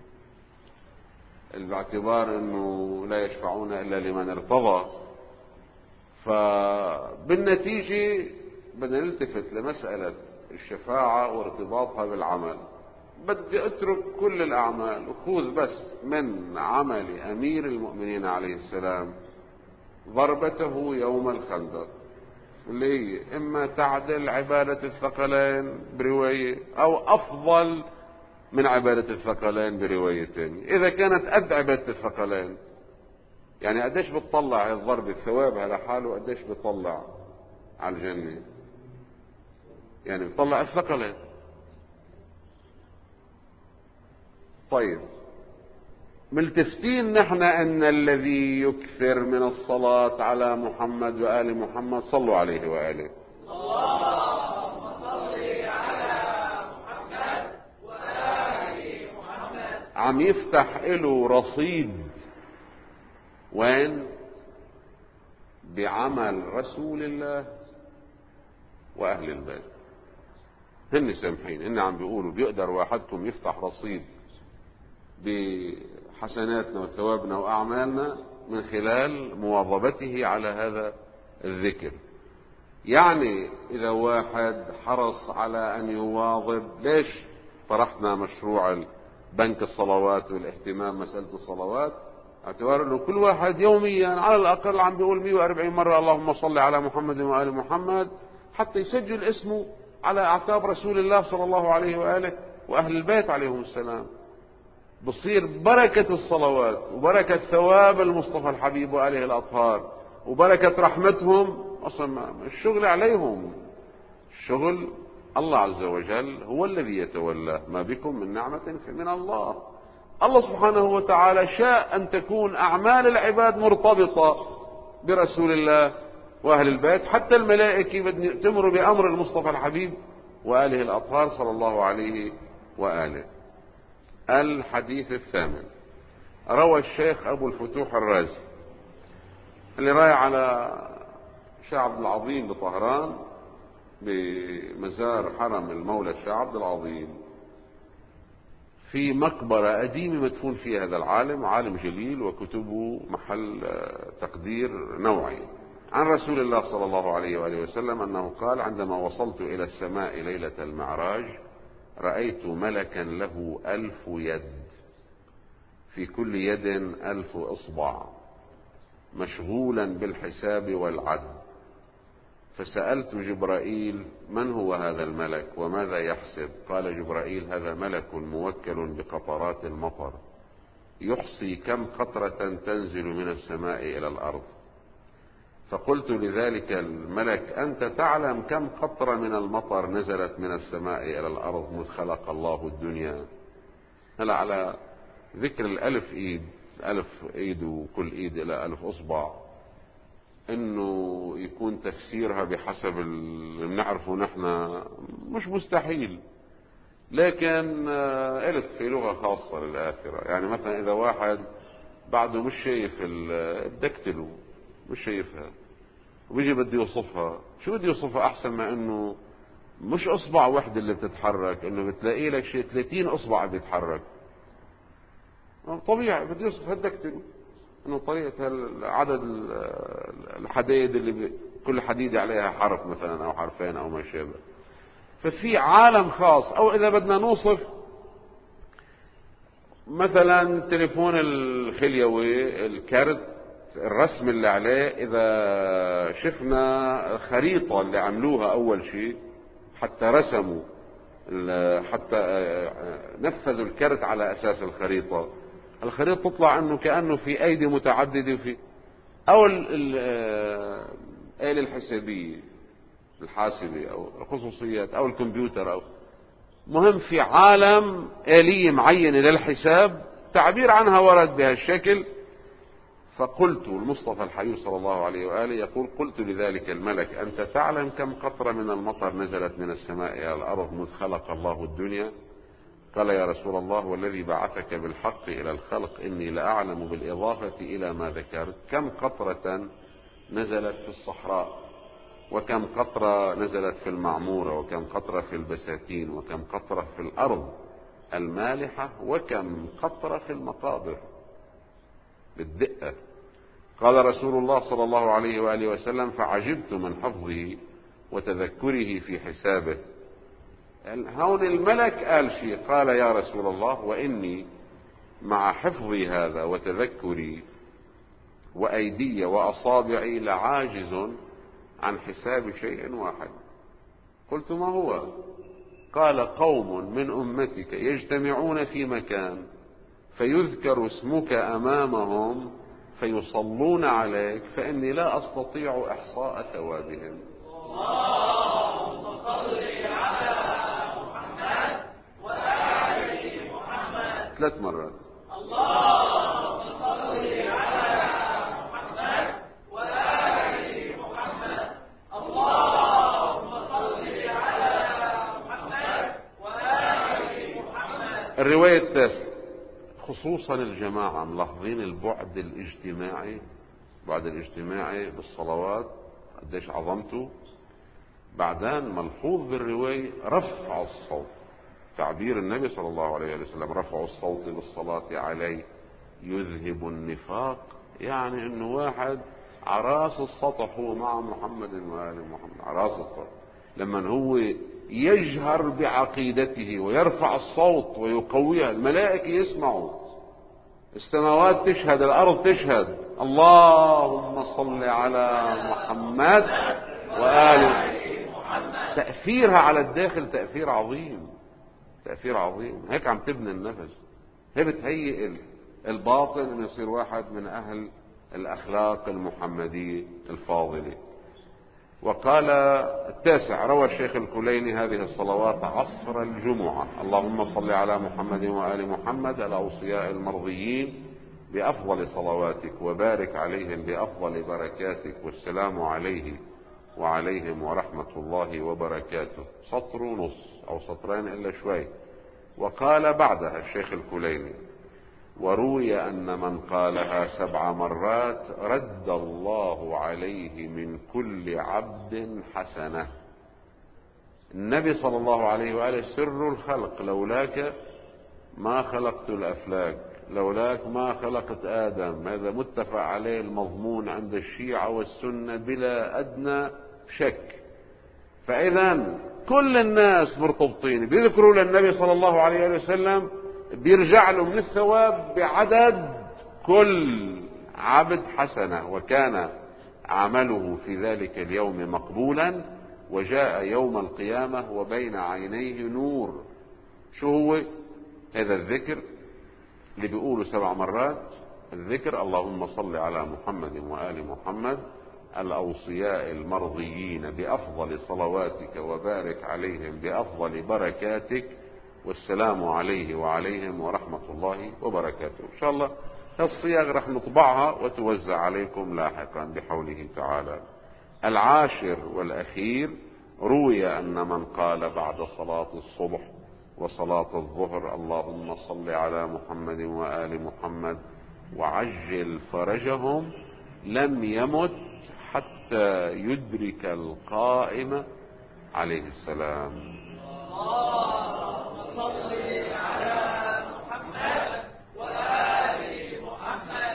باعتبار انه لا يشفعون الا لمن ارتضى. فبالنتيجة بدنا نلتفت لمسألة الشفاعة وارتباطها بالعمل. بدي اترك كل الاعمال وخذ بس من عمل امير المؤمنين عليه السلام ضربته يوم الخندق، اللي هي اما تعدل عبادة الثقلين برواية او افضل من عبادة الثقلين برواية تانية. اذا كانت قد عبادة الثقلين، يعني قديش بتطلع الضرب ثوابها لحاله، قديش بتطلع على الجنة؟ يعني بتطلع الثقلين. طيب ملتفتين نحن ان الذي يكثر من الصلاة على محمد وآل محمد صلوا عليه وآله. اللهم صل على محمد وآل محمد. عم يفتح له رصيد وين؟ بعمل رسول الله وأهل البيت. هن سامحين، هن عم بيقولوا بيقدر واحدكم يفتح رصيد بحسناتنا وثوابنا وأعمالنا من خلال مواظبته على هذا الذكر. يعني إذا واحد حرص على أن يواظب، ليش طرحنا مشروع بنك الصلوات والاهتمام مسألة الصلوات؟ اعتبار أنه كل واحد يوميا على الأقل عم بيقول مئة وأربعين مرة اللهم صل على محمد وآل محمد، حتى يسجل اسمه على أعتاب رسول الله صلى الله عليه وآله وأهل البيت عليهم السلام. بصير بركة الصلوات وبركة ثواب المصطفى الحبيب وآله الأطهار وبركة رحمتهم. أصلا الشغل عليهم، الشغل الله عز وجل هو الذي يتولى، ما بكم من نعمة فمن الله. الله سبحانه وتعالى شاء أن تكون أعمال العباد مرتبطة برسول الله وأهل البيت، حتى الملائكة بدهم يأتمروا بأمر المصطفى الحبيب وآله الأطهار صلى الله عليه وآله. الحديث الثامن، روى الشيخ أبو الفتوح الرازي اللي رايح على شيخ عبد العظيم بطهران بمزار حرم المولى الشيخ عبد العظيم، في مقبرة قديمة مدفون فيها هذا العالم، عالم جليل وكتبه محل تقدير نوعي، عن رسول الله صلى الله عليه وآله وسلم أنه قال: عندما وصلت إلى السماء ليلة المعراج رأيت ملكا له ألف يد، في كل يد ألف إصبع، مشغولا بالحساب والعد، فسألت جبرائيل: من هو هذا الملك وماذا يحسب؟ قال جبرائيل: هذا ملك موكل بقطرات المطر، يحصي كم قطرة تنزل من السماء إلى الأرض. فقلت لذلك الملك: أنت تعلم كم قطرة من المطر نزلت من السماء إلى الأرض مذ خلق الله الدنيا؟ هلا على ذكر الألف إيد، ألف إيد وكل إيد إلى ألف إصبع، إنه يكون تفسيرها بحسب اللي بنعرفه نحن مش مستحيل، لكن قلت في لغة خاصة للآخرة. يعني مثلا إذا واحد بعده مش شايف الدكتلو، مش شايفها، وبيجي بده يوصفها، شو بده يوصفها أحسن ما إنه مش إصبع واحد اللي بتتحرك، إنه بتلاقي لك شيء ثلاثين إصبع بيتحرك. طبيعي بده يوصف الدكتلو، إنه طريقة عدد الحديد اللي ب... كل حديدة عليها حرف مثلا أو حرفين أو ما شابه. ففي عالم خاص. أو إذا بدنا نوصف مثلا تليفون الخليوي، الكارت الرسم اللي عليه، إذا شفنا الخريطة اللي عملوها أول شيء حتى رسموا، حتى نفذوا الكارت على أساس الخريطة، الخريطة تطلع أنه كأنه في أيدي متعددة، في أو الآلة الحسابية الحاسبة أو الخصوصيات أو الكمبيوتر، أو مهم في عالم آلية معينة للحساب تعبير عنها ورد بهالشكل. فقلت، المصطفى الحبيب صلى الله عليه وآله يقول: قلت لذلك الملك: أنت تعلم كم قطرة من المطر نزلت من السماء إلى الأرض مذ خلق الله الدنيا؟ قال: يا رسول الله والذي بعثك بالحق إلى الخلق إني لأعلم بالإضافة إلى ما ذكرت كم قطرة نزلت في الصحراء، وكم قطرة نزلت في المعمورة، وكم قطرة في البساتين، وكم قطرة في الأرض المالحة، وكم قطرة في المقابر بالدقة. قال رسول الله صلى الله عليه وآله وسلم: فعجبت من حفظه وتذكره في حسابه. هون الملك قال شيء، قال: يا رسول الله وإني مع حفظي هذا وتذكري وأيدي وأصابعي لعاجز عن حساب شيء واحد. قلت: ما هو؟ قال: قوم من أمتك يجتمعون في مكان فيذكر اسمك أمامهم فيصلون عليك فإني لا أستطيع إحصاء ثوابهم. اللهم صل على محمد وآل محمد. ثلاث مرات. اللهم صل على محمد وآل محمد. اللهم صل على محمد وآل محمد. الرواية التاسعة، خصوصا الجماعة ملاحظين البعد الاجتماعي، بعد الاجتماعي بالصلوات قديش عظمته. بعدين ملحوظ بالرواية رفع الصوت، تعبير النبي صلى الله عليه وسلم: رفع الصوت بالصلاة عليه يذهب النفاق. يعني انه واحد عراس السطح هو مع محمد وآل محمد، عراس السطح لما هو يجهر بعقيدته ويرفع الصوت ويقويها، الملائكة يسمعوا، السماوات تشهد، الأرض تشهد، اللهم صل على محمد وآل محمد. تأثيرها على الداخل تأثير عظيم، تأثير عظيم. هيك عم تبني النفس، هي بتهيئ الباطن انه يصير واحد من أهل الأخلاق المحمدية الفاضلة. وقال التاسع: روى الشيخ الكليني هذه الصلوات عصر الجمعة: اللهم صل على محمد وآل محمد الأوصياء المرضيين بأفضل صلواتك، وبارك عليهم بأفضل بركاتك، والسلام عليه وعليهم ورحمة الله وبركاته. سطر ونص أو سطرين إلا شوي. وقال بعدها الشيخ الكليني: وروي أن من قالها سبع مرات رد الله عليه من كل عبد حسنة. النبي صلى الله عليه وآله: سر الخلق، لولاك ما خلقت الأفلاك، لولاك ما خلقت آدم. هذا متفق عليه المضمون عند الشيعة والسنة بلا أدنى شك. فإذا كل الناس مرتبطين بيذكروا للنبي صلى الله عليه وسلم، بيرجع له من الثواب بعدد كل عبد حسنة، وكان عمله في ذلك اليوم مقبولا، وجاء يوم القيامة وبين عينيه نور. شو هو هذا الذكر اللي بيقوله سبع مرات؟ الذكر: اللهم صل على محمد وآل محمد الأوصياء المرضيين بأفضل صلواتك، وبارك عليهم بأفضل بركاتك، والسلام عليه وعليهم ورحمة الله وبركاته. إن شاء الله الصياغ رح نطبعها وتوزع عليكم لاحقا بحوله تعالى. العاشر والأخير: روي أن من قال بعد صلاة الصبح وصلاة الظهر: اللهم صل على محمد وآل محمد وعجل فرجهم، لم يمت حتى يدرك القائم عليه السلام. اللهم صل على محمد وآل محمد.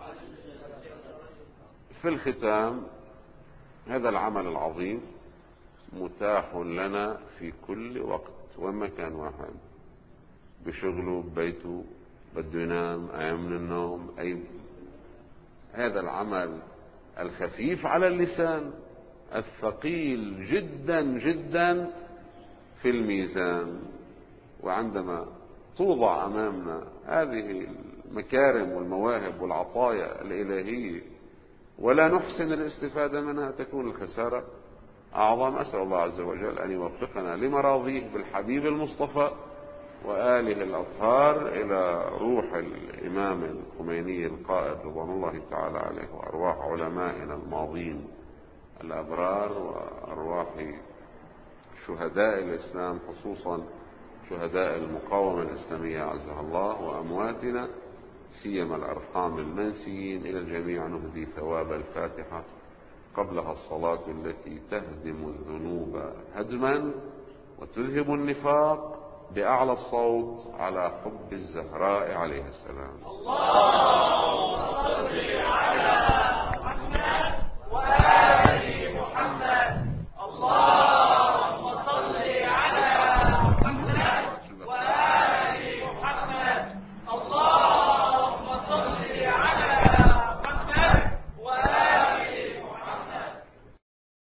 في الختام، هذا العمل العظيم متاح لنا في كل وقت ومكان واحد، بشغله، ببيته، بده ينام، قايم من النوم، أي هذا العمل الخفيف على اللسان الثقيل جدا جدا في الميزان. وعندما توضع أمامنا هذه المكارم والمواهب والعطايا الإلهية ولا نحسن الاستفادة منها، تكون الخسارة أعظم. أسأل الله عز وجل أن يوفقنا لمراضيه بالحبيب المصطفى وآله الأطهار، إلى روح الإمام الخميني القائد رضوان الله تعالى عليه، وأرواح علمائنا الماضين الأبرار، وأرواح شهداء الإسلام، خصوصا شهداء المقاومة الإسلامية عزها الله، وأمواتنا سيما الأرحام المنسيين. إلى الجميع نهدي ثواب الفاتحة قبلها الصلاة التي تهدم الذنوب هدما وتذهب النفاق بأعلى الصوت على حب الزهراء عليه السلام. الله